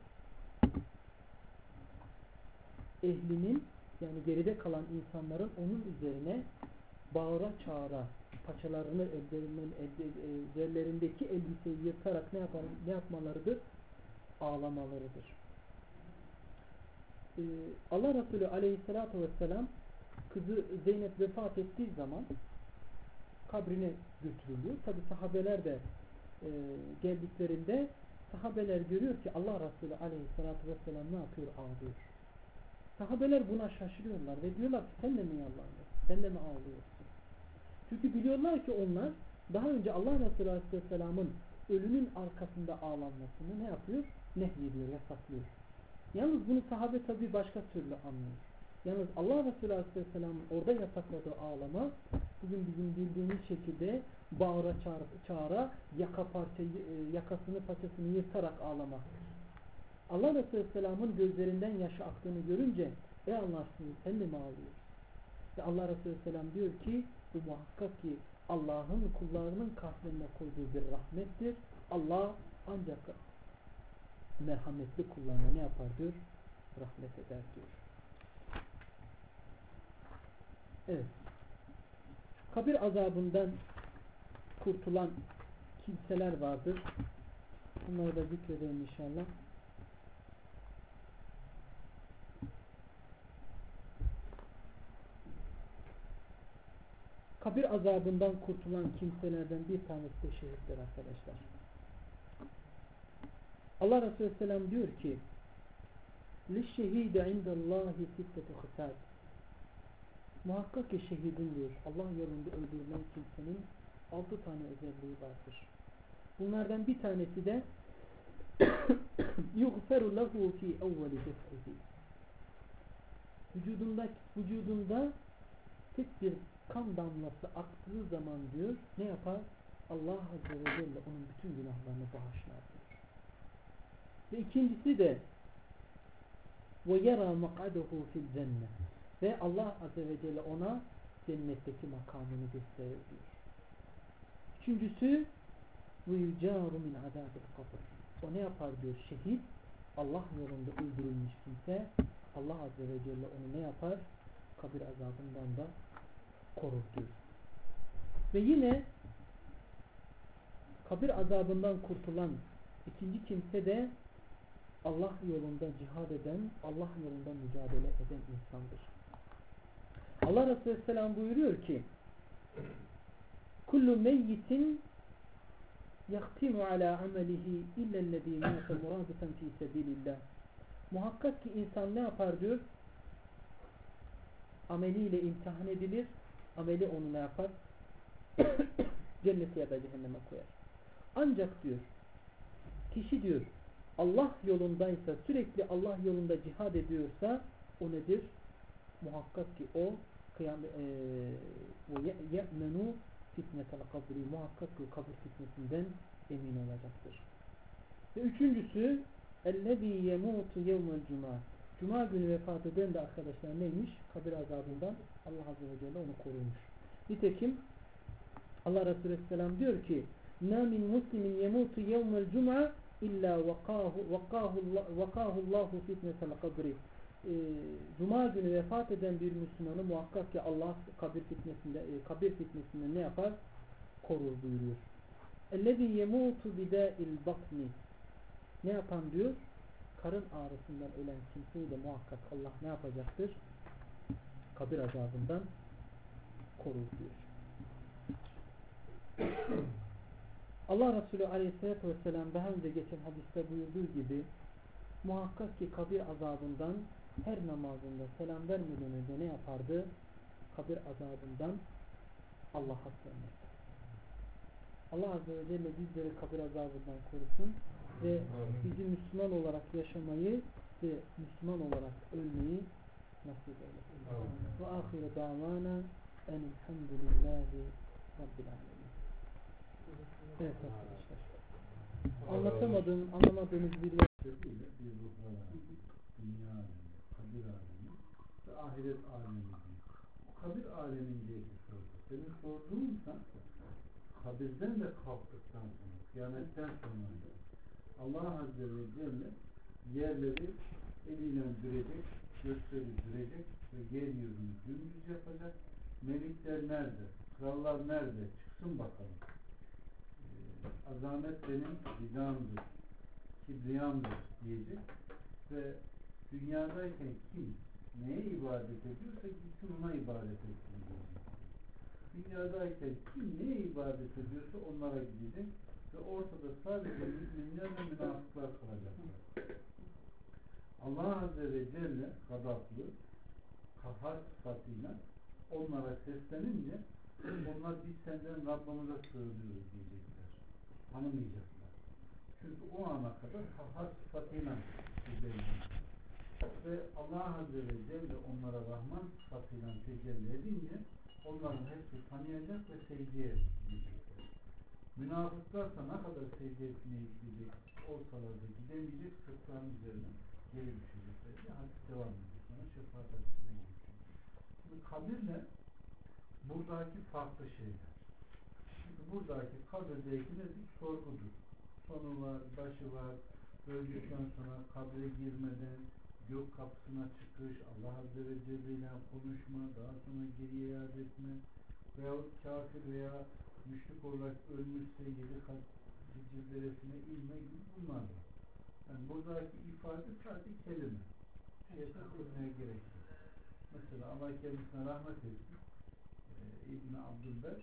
Ehlinin, yani geride kalan insanların onun üzerine bağıra çağıra paçalarını üzerlerindeki elbiseyi yırtarak ne yapmalarıdır? Ağlamalarıdır. Allah Resulü Aleyhisselatü Vesselam kızı Zeynep vefat ettiği zaman kabrine götürülüyor. Tabi sahabeler de geldiklerinde sahabeler görüyor ki Allah Resulü Aleyhisselatü Vesselam ne yapıyor? Ağlıyor. Sahabeler buna şaşırıyorlar ve diyorlar ki sen de mi yalvarıyorsun? Sen de mi ağlıyorsun? Çünkü biliyorlar ki onlar daha önce Allah Resulü Aleyhisselam'ın ölünün arkasında ağlanmasını ne yapıyor? Nehyediyor, yasaklıyor. Yalnız bunu sahabe tabi başka türlü anlıyor. Yalnız Allah Resulü Aleyhisselam'ın orada yasakladığı ağlama bugün bizim bildiğimiz şekilde bağıra çağıra yakasını paçasını yırtarak ağlamaktır. Allah Resulü Aleyhisselam'ın gözlerinden yaşı aktığını görünce ey Allah sen de mi ağlıyorsun? Ve Allah Resulü Aleyhisselam diyor ki bu muhakkak ki Allah'ın kullarının kalplerine koyduğu bir rahmettir. Allah ancak merhametli kullarına ne yapar diyor? Rahmet eder diyor. Evet. Kabir azabından kurtulan kimseler vardır. Bunları da zikredelim inşallah. Kabir azabından kurtulan kimselerden bir tanesi de şehitler arkadaşlar. Allah Resulü Aleyhisselam diyor ki لِشْشَهِيدَ عِنْدَ اللّٰهِ سِتَّةُ خِسَالٍ. Muhakkak ki şehidin diyor Allah yolunda öldürülen kimsenin 6 tane özelliği vardır. Bunlardan bir tanesi de يُغْفَرُ لَهُ فِي اَوَّلِ جَسْرِهِ. Vücudunda tek bir kan damlası aktığı zaman diyor ne yapar? Allah Azze ve Celle onun bütün günahlarını bağışlar diyor. Ve ikincisi de وَيَرَى مَقْعَدَهُ فِي الْجَنَّةِ. Ve Allah Azze ve Celle ona cennetteki makamını gösterir diyor. Üçüncüsü وَيُجَارُ مِنْ عَذَابِ الْقَبْرِ. O ne yapar diyor? Şehit Allah yolunda öldürülmüş kimse Allah Azze ve Celle onu ne yapar? Kabir azabından da korur diyor. Ve yine kabir azabından kurtulan ikinci kimse de Allah yolunda cihad eden, Allah yolunda mücadele eden insandır. Allah Resulü Aleyhisselam buyuruyor ki kullu meyyitin yaktimu ala amelihi illellezî mâte muradeten fî sebîlillah. Muhakkak ki insan ne yapar diyor? Ameliyle imtihan edilir. Ameli onu ne yapar? Cennete ya da cehenneme koyar. Ancak diyor kişi diyor Allah yolundaysa, sürekli Allah yolunda cihad ediyorsa o nedir? Muhakkak ki o ye'menu fitnetel kabri, muhakkak ki kabir fitnesinden emin olacaktır. Ve üçüncüsü ellezî yemutu yevmel cuma. Cuma günü vefat eden de arkadaşlar neymiş? Kabir azabından Allah Azze ve Celle onu korumuş. Nitekim Allah Resulü Aleyhisselam diyor ki مَا مِنْ مُسْلِمٍ يَمُوتُ يَوْمَ الْجُمْعَةِ İlla vakahullahu fitnetel kabri. Cuma günü vefat eden bir Müslümanı muhakkak ki Allah kabir fitnesinden ne yapar? Korur buyuruyor. Ellezî yemutu bidâil batni. Ne yapan diyor? Karın ağrısından ölen kimseyi de muhakkak Allah ne yapacaktır? Kabir azabından korur diyor. Allah Resulü Aleyhisselatü Vesselam daha önce geçen hadiste buyurduğu gibi muhakkak ki kabir azabından her namazında selam vermeden önce ne yapardı? Kabir azabından Allah'a sığınırdı. Allah Azze ve Celle bizleri kabir azabından korusun ve bizi Müslüman olarak yaşamayı ve Müslüman olarak ölmeyi nasip eylesin. Ve ahire davana enelhamdülillahi Rabbil alemin. Evet arkadaşlar. Anlamadığımız bir yer. Bir ruhlar alemi, dünya alemi, kabir alemi ve ahiret alemi diyor. Kabir alemindeki soru. Senin sorduğunsa kabirden de kalktıktan sonra, kıyametten sonra Allah Azze ve Celle yerleri eliyle dürecek, gökleri dürecek ve yeryüzünü dümdüz yapacak. Melikler nerede? Krallar nerede? Çıksın bakalım. Azamet benim ridamdır, kibriyamdır diyecek ve dünyadayken kim neye ibadet ediyorsa gitsin ona ibadet etsin diyecek. Dünyadayken kim neye ibadet ediyorsa onlara gidecek ve ortada sadece müminler ve münafıklar kalacaklar. Allah Azze ve Celle gadaplı, kahhar sıfatıyla onlara seslenince onlar biz senden Rabbimize sığınıyoruz diyecekler. Tanımayacaklar. Çünkü o ana kadar kahhar sıfatıyla tecelli ve Allah Azze ve Celle onlara Rahman sıfatıyla tecelli edince onların hepsi tanıyacak ve secdeye gidecekler. Münafıklarsa ne kadar secde etmeye gidecek olsalar da gidemeyecek, sırtların üzerine geri düşecekler. Hadis devam ediyor. Sonra şefaat hadisine geçiyor. Şimdi kabirle buradaki farklı şeyler. Şimdi buradaki kabirdeki nedir? Sorgudur. Sonu var, başı var. Öldükten sonra kabre girmeden gök kapısına çıkış, Allah Azze ve Celle ile konuşma, daha sonra geriye iade etme veyahut kafir veya müşrik olarak ölmüşse 7 kat zirveresine inme gibi bunlar var. Yani buradaki ifade sadece kelime. Şeytan bilmeye gerek yok. Mesela Allah kendisine rahmet etsin. İbn-i Abdülber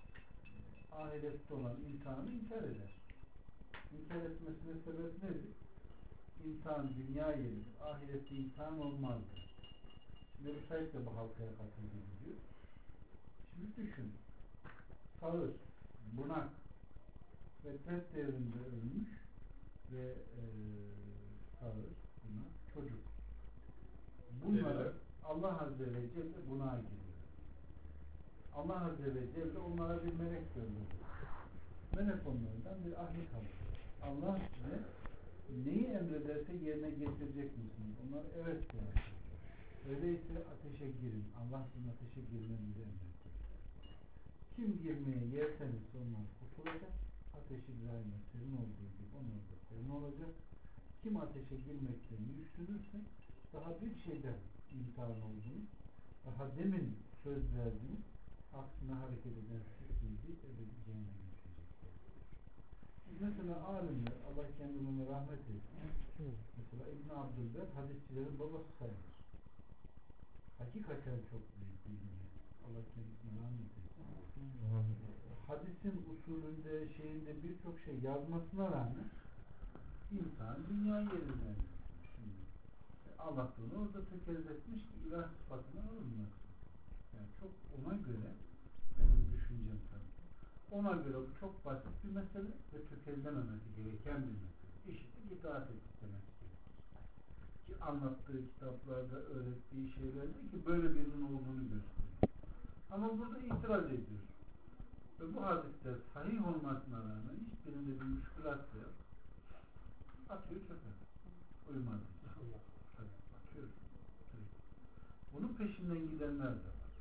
ahirette olan imtihanı inkar eder. İnkar etmesine sebep nedir? İmtihan dünya yeridir. Ahirette imtihan olmazdı. Nebi Said de bu halkaya katıldı diyor. Şimdi düşün. Sağır, bunak ve test devrinde ölmüş ve sağır, bunak, çocuk. Bunları Allah Azze ve Celle bunağa giriyor. Allah Azze ve Celle onlara bir melek gönderiyor. Melek onlardan bir ahit alır. Allah size neyi emrederse yerine getirecek misiniz? Onlar evet der. Öyleyse ateşe girin. Allah sizin ateşe girmenizi emrediyor. Kim girmeye yerseniz onlar kurtulacak. Ateş İbrahim'e serin olduğu gibi onlar da serin olacak. Kim ateşe girmekten yüksünürse daha bir şeyden imtihan olduğunu, daha demin söz verdiğiniz aksine hareket eden sürprizi ebedi cehenneme düşecekler. Mesela alimler, Allah kendine rahmet etsin. Mesela İbn Abdülber hadisçilerin babası sayılır. Hakikaten çok büyük bilgi. Allah kendisine rahmet etsin. Hadisin usulünde, şeyinde birçok şey yazmasına rağmen insan dünya yerinden şimdi Allah bunu orada tökezletmiş ki ilah sıfatına alınmasın. Yani çok ona göre benim düşüncem tabii. Ona göre bu çok basit bir mesele ve tökezlememesi gereken bir mesele. İşte itaat ettik demek gerekir. Ki anlattığı kitaplarda öğrettiği şeylerde ki böyle birinin olduğunu gösteriyor. Ama burada itiraz ediyor. Ve bu hadisler sahih olmasına rağmen hiçbirinde bir müşkülat yok. Atıyor çöpe. Uymadı. Atıyor. Bunun peşinden gidenler de var.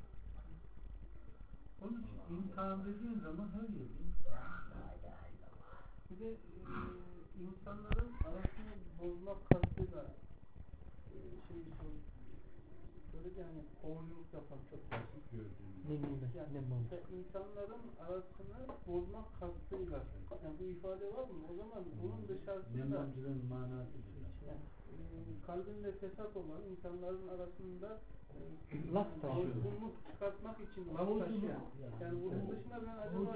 Onun için imtihan dediğin zaman her yerde imtihan. Bir de insanların arasını bozmak kastıyla şey söyledi yani kovuculuk yapan çok basit gördüğüm. Yani insanların arasını bozmak kastıyla. Yani bu ifade var mı? O zaman bunun dışarısında nemancılığın manası yani, kalbinde fesat olan insanların arasında bozgunluk çıkartmak için laf taşıyan. Yani bunun dışında ben acaba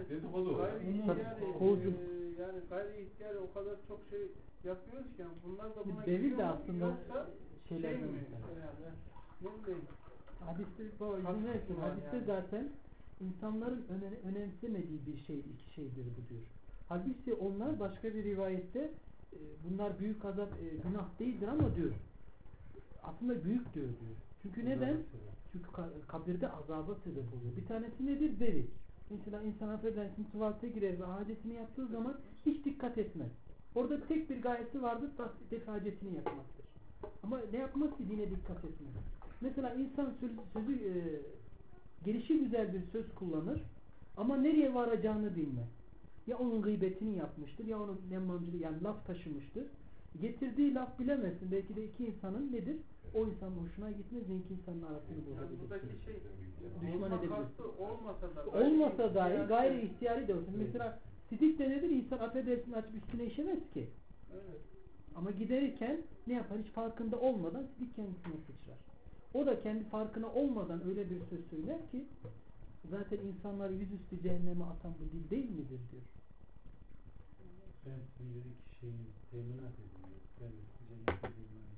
yani gayri ihtiyari o kadar çok şey yapıyoruz ki yani bunlar da buna devir de aslında yoksa şey mi? Yani, ne bileyim. Hadiste zaten insanların önemsemediği bir şey, iki şeydir bu diyor. Hadiste onlar başka bir rivayette bunlar büyük azap, günah değildir ama diyor. Aslında büyük diyor. Çünkü neden? Çünkü kabirde azaba sebep oluyor. Bir tanesi nedir? Deli. Mesela insan affedersin tuvalete girer ve hacetini yaptığı zaman hiç dikkat etmez. Orada tek bir gayesi vardır, tek hacetini yapmaktır. Ama ne yapmaz ki dine dikkat etmez. Mesela insan sözü gelişi güzel bir söz kullanır ama nereye varacağını bilmez. Ya onun gıybetini yapmıştır ya onun nemmamcılığı yani laf taşımıştır. Getirdiği laf bilemezsin. Belki de iki insanın nedir? O insanın hoşuna gitmez ve iki insanın arasını bozabilir. Buradaki şey düşman edebilir. Olmasa dahi gayri ihtiyari de olsun. Mesela sidik de nedir? İnsan affedersin açıp üstüne işemez ki. Evet. Ama giderirken ne yapar? Hiç farkında olmadan sidik kendisine sıçrar. O da kendi farkına olmadan öyle bir söz söyler ki zaten insanları yüzüstü cehenneme atan bu dil değil midir diyor. Ben sizin iki şeyin teminat ediyorum. Ben cennete girmem.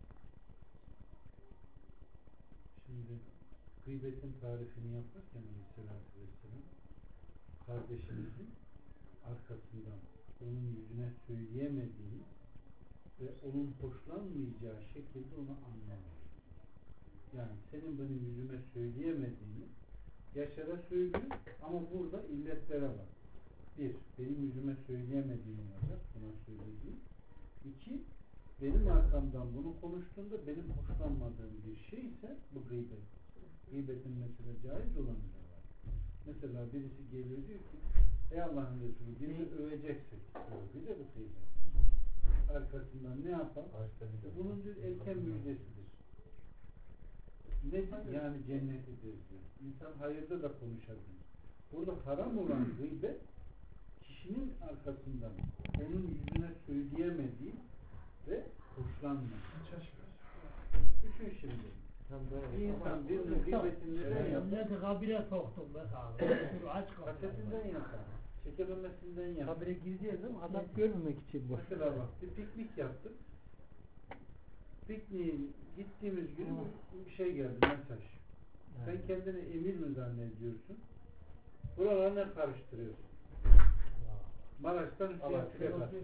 Şimdi gıybetin tarifini yaparken Aleyhisselatü Vesselam kardeşimizin arkasından onun yüzüne söyleyemediğini ve onun hoşlanmayacağı şekilde onu anlamak. Yani senin benim yüzüme söyleyemediğini Yaşar'a söylüyor ama burada illetlere var. Bir, benim yüzüme söyleyemediğim olacak, buna söylediğim. İki, benim arkamdan bunu konuştuğunda benim hoşlanmadığım bir şeyse bu gıybet. Gıybetin mesela caiz olanı da var. Mesela birisi geliyor diyor ki ey Allah'ın Resulü birini öveceksek övgüyle bu gıybet. Arkasından ne yapar? Bunun diyor erken müjdesidir. Nedir? Yani cennetidir diyor. İnsan hayırda da konuşabilir. Burada haram olan gıybet kişinin arkasından onun yüzüne söyleyemediği ve hoşlanmadığı. Düşün şimdi. Bir insan birinin gıybetinden yapar. Kabire soktum mesela. Kasetinden yapar. Çekememesinden yapar. Kabire gireceğiz ama adam görmemek için bu. Mesela bak bir piknik yaptık. Pikniğin gittiğimiz gün bir şey geldi, mesaj. Sen kendini emir mi zannediyorsun? Buralara ne karıştırıyorsun? Maraş'tan Hüseyin Tülek attı.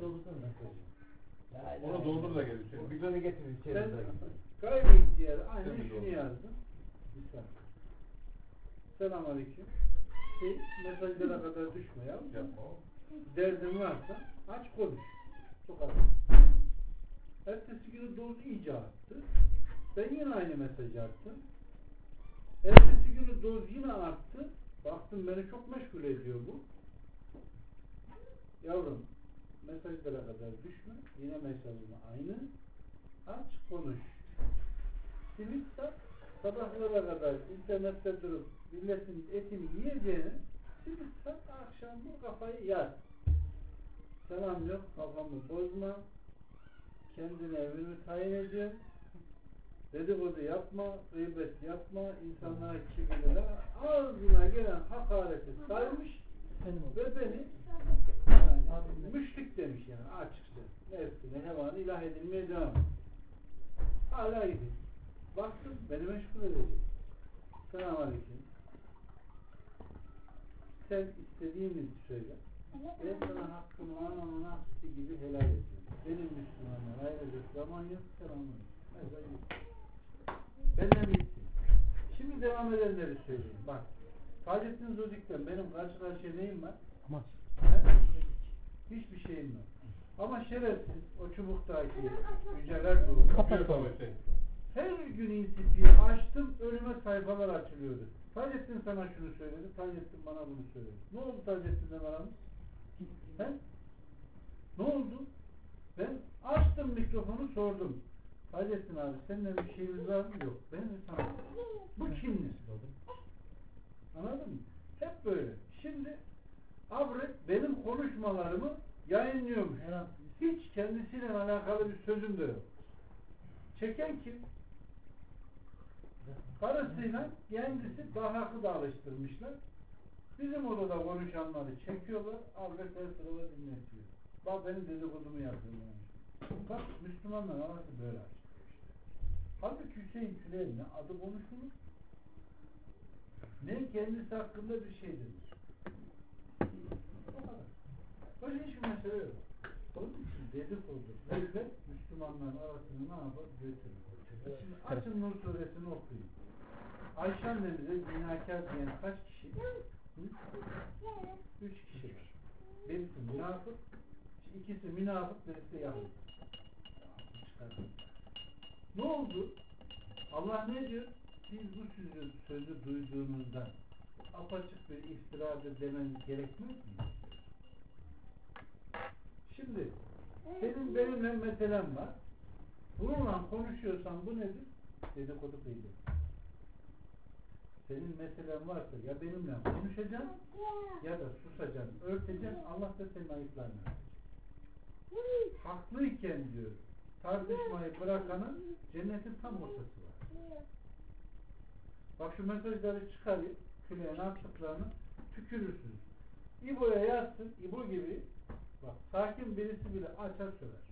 Onu doldur da gelirsin. Bir tane getirin. Sen gayri ihtiyarı aynen şunu yazdın. Misal. Selamünaleyküm. Mesajlara kadar düşme ya. Derdin varsa aç konuş. Çok az. Ertesi günü doz iyice arttı. Ben yine aynı mesajı attım. Ertesi günü doz yine arttı. Baktım beni çok meşgul ediyor bu. Yavrum mesajlara kadar düşme. Yine mesajını aynı. Aç konuş. Simit sat. Sabahlara kadar internette durup milletin etini yiyeceğini simit sat. Akşam bu kafayı yat. Selam yok. Kafamı bozma. Kendine evini tayin ediyor. Dedikodu yapma, gıybet yapma, insanlara kibirlere ağzına gelen hakareti saymış ve beni yani, müşrik demiş yani açıkça. Nefsine, hevanı ilah edilmeye devam. Hala gidiyor. Baktım beni meşgul edecek. Selamünaleyküm. Sen istediğini söyle. Ben sana hakkımı anamın hakkı gibi helal ediyorum. Benim Müslümanlar ayrıca zaman yok, selamünaleyküm. Mesela yok. Benden gitsin. Şimdi devam edenleri söyleyeyim. Bak. Fahrettin Zodik'ten benim karşı karşıya neyim var? Ama hiçbir şeyim yok. Ama şerefsiz o çubuktaki yüceler durumu. Her gün insipiyi açtım, önüme sayfalar açılıyordu. Taceddin sana şunu söyledi, Taceddin bana bunu söyledi. Ne oldu Taceddin'le aramız? He? Ne oldu? Ben açtım mikrofonu sordum. Hacettin abi seninle bir şeyimiz var mı? Yok. Ben de sana. Bu kimdir? Anladın mı? Hep böyle. Şimdi Abret benim konuşmalarımı yayınlıyormuş. Hiç kendisiyle alakalı bir sözüm de yok. Çeken kim? Karısıyla kendisi Dahak'ı da alıştırmışlar. Bizim odada konuşanları çekiyorlar. Abret her sırada dinletiyor. Bak benim dedikodumu yapıyorlar. Bak Müslümanlar arası böyle açık işte. Halbuki Hüseyin Tüley'in ne adı konuşulur ne kendisi hakkında bir şey denir. O kadar. Başka hiçbir mesele yok. Onun için dedikodu, gıybet Müslümanların arasını ne yapar? Götürür. Şimdi açın Nur suresini okuyun. Ayşe annemize zinakar diyen kaç kişi? 3 kişi var. Birisi münafık, ikisi münafık, birisi de Yahudi. Ne oldu? Allah ne diyor? Siz bu sözü duyduğunuzda apaçık bir iftiradır demeniz gerekmez mi? Şimdi senin benimle meselem var. Bununla konuşuyorsan bu nedir? Dedikodu kıydı. Senin meselen varsa ya benimle konuşacaksın ya da susacaksın, örteceksin. Allah da senin ayıplarını verecek. Haklıyken diyor tartışmayı bırakanın cennetin tam ortası var. Bak şu mesajları çıkarayım. Küleye attıklarını tükürürsünüz. İbo'ya yazsın. İbo gibi bak sakin birisi bile açar söyler.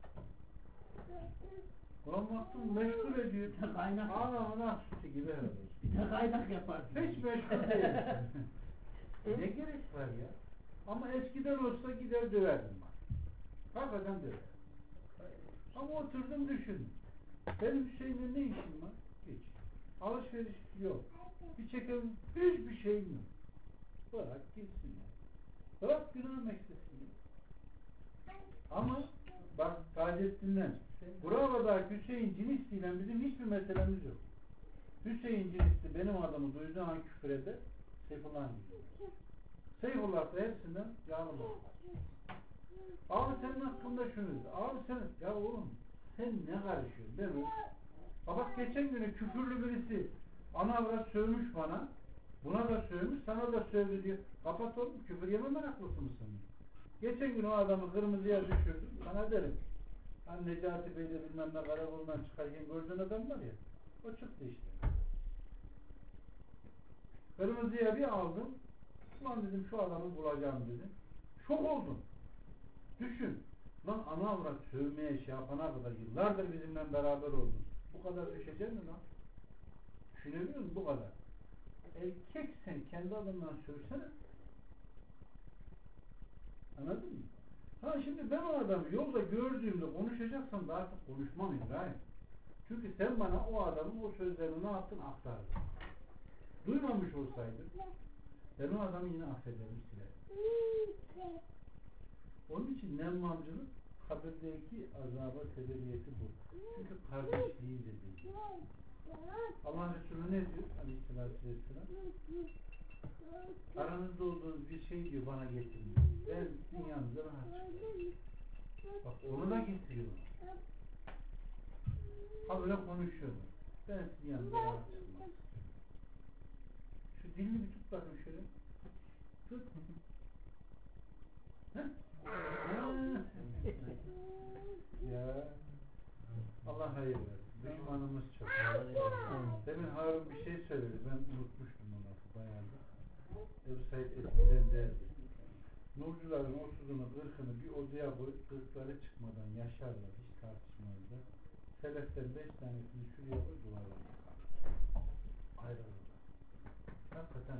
Ulan baktım meşgul ediyor. Ana sütü gibi herhalde. Bir de kaynak yaparsın. Hiç meşgul değil. Ne gerek var ya? Ama eskiden olsa gider döverdim bak. Hakikaten döver. Ama oturdum düşündüm. Benim Hüseyin'le ne işim var? Hiç. Alışveriş yok. Bir çekelim hiçbir şeyim yok. Bırak gitsin. Bırak günah mektesini. Ama bak Taceddin'den Burava'daki Hüseyin Cinisli'yle bizim hiçbir meselemiz yok. Hüseyin Cinisli benim adamı duyduğu an küfür eder. Seyfullah'ın gidiyor. Seyfullah da hepsinden yağmur olur. Abi senin hakkında şunu. Abi sen ya oğlum sen ne karışıyorsun değil mi? Bak geçen günü küfürlü birisi ana avrat sövmüş bana. Buna da sövmüş, sana da sövdü diyor. Kapat oğlum, küfür yeme meraklısı mısın? Geçen gün o adamı kırmızıya düşürdüm. Sana derim. Hani Necati Bey'de bilmem ne karakolundan çıkarken gördüğün adam var ya. O çıktı işte. Kırmızıya bir aldım. Ulan dedim şu adamı bulacağım dedim. Şok oldum. Düşün. Lan ana avrat sövmeye şey yapana kadar yıllardır bizimle beraber oldun. Bu kadar düşecek mi lan? Düşünebiliyor musun? Bu kadar. Erkek sen kendi adamdan sövsene. Anladın mı? Ha şimdi ben o adamı yolda gördüğümde konuşacaksam da artık konuşmam İbrahim. Çünkü sen bana o adamın o sözlerini ne yaptın aktardın. Duymamış olsaydın ben o adamı yine affederim silerim. Onun için nemmamcılık kabirdeki azaba sebebiyeti bu. Çünkü kardeşliğin dediği. Allah Resulü ne diyor? Aleyhisselatü Vesselam aranızda olduğunuz bir şey diyor bana getirin. Ben sizin yanınıza rahat çıkıyorum. Bak onu da getiriyor. Ha böyle konuşuyorlar. Ben sizin yanınıza rahat çıkmam. Şu dilini bir tut bakayım şöyle. Tut. Ya Allah hayır versin. Düşmanımız çok. Demin Harun bir şey söyledi. Ben unutmuştum onu bayağı da. Ebu Said eskiden derdi. Nurcuların 30'unu 40'ını bir odaya koyup 40'ları çıkmadan yaşarlar. Hiç tartışmazlar. Seleften 5 tanesini şuraya koy duvarlarına kalır. Ayrılırlar. Hakikaten.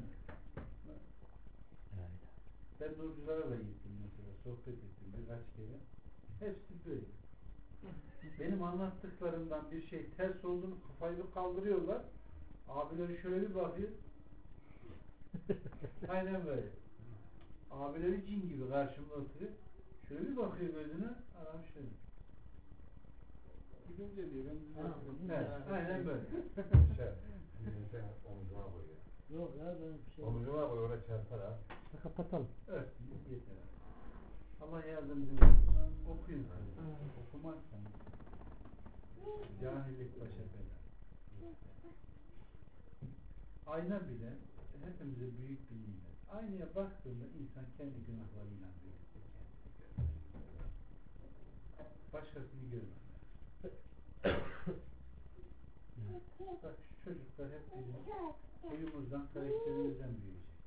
Ben Nurculara da gittim mesela. Sohbet ettim birkaç kere. Hepsi böyle. Benim anlattıklarımdan bir şey ters olduğunu kafayı bir kaldırıyorlar. Abileri şöyle bir bakıyor. Aynen böyle. Abileri cin gibi karşımda oturuyor. Şöyle bir bakıyor gözüne. Adam şöyle. Gidince diyor. Evet, aynen böyle. Sen omzuna koyuyor. Yok ya ben bir şey. Omzuna koy oraya çarpar ha. Kapatalım. Evet, yeter. Allah yardımcınız olsun. Okuyun. Okumazsan. Cahillik başa bela. Ayna bile hepimize büyük bir nimet. Aynaya baktığında insan kendi günahlarıyla birlikte kendini görür. Başkasını görmez. Bak şu çocuklar hep bizim huyumuzdan, karakterimizden büyüyecekler.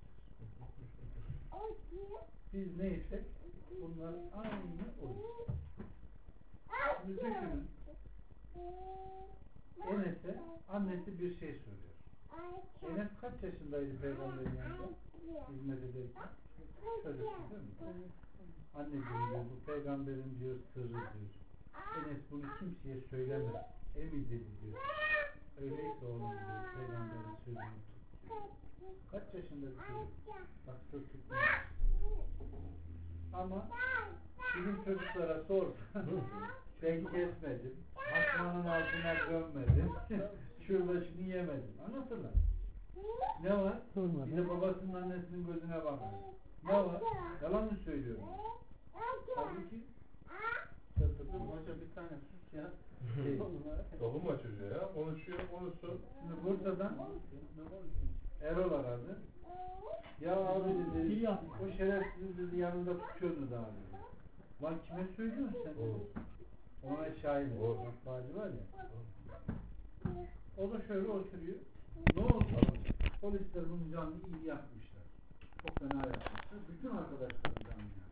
Biz neysek bunlar aynı olur. Şimdi düşünün, Enes'e annesi bir şey soruyor. Enes kaç yaşındaydı peygamberin yanında? Hizmet ederken. Çocuk değil mi? Anneciğim diyor, bu peygamberin diyor sırrı diyor. Enes bunu kimseye söylemez. Emin dedi diyor. Öyleyse oğlum diyor, peygamberin sözünü tut diyor. Kaç yaşında bir çocuk? Bak sır tutmuyor. Ama bizim çocuklara sorsan ben kesmedim, hasmanın altına gömmedim, şurada şunu yemedim. Anlatırlar. Ne var? Bir de babasının annesinin gözüne bakar. Ne var? Yalan mı söylüyorum? Halbuki hoca bir tane sus ya. Dokunma çocuğa ya. Konuşuyor, konuşsun. Şimdi Bursa'dan Erol aradı. Ya abi dedi, o şerefsiz dedi yanında tutuyordu da abi. Lan kime söylüyorsun sen? Ona şahin. Bacı var ya. O da şöyle oturuyor. Ne oldu? Polisler bunun canını iyi yakmışlar. Çok fena yakmışlar. Bütün arkadaşlar canını yakmışlar.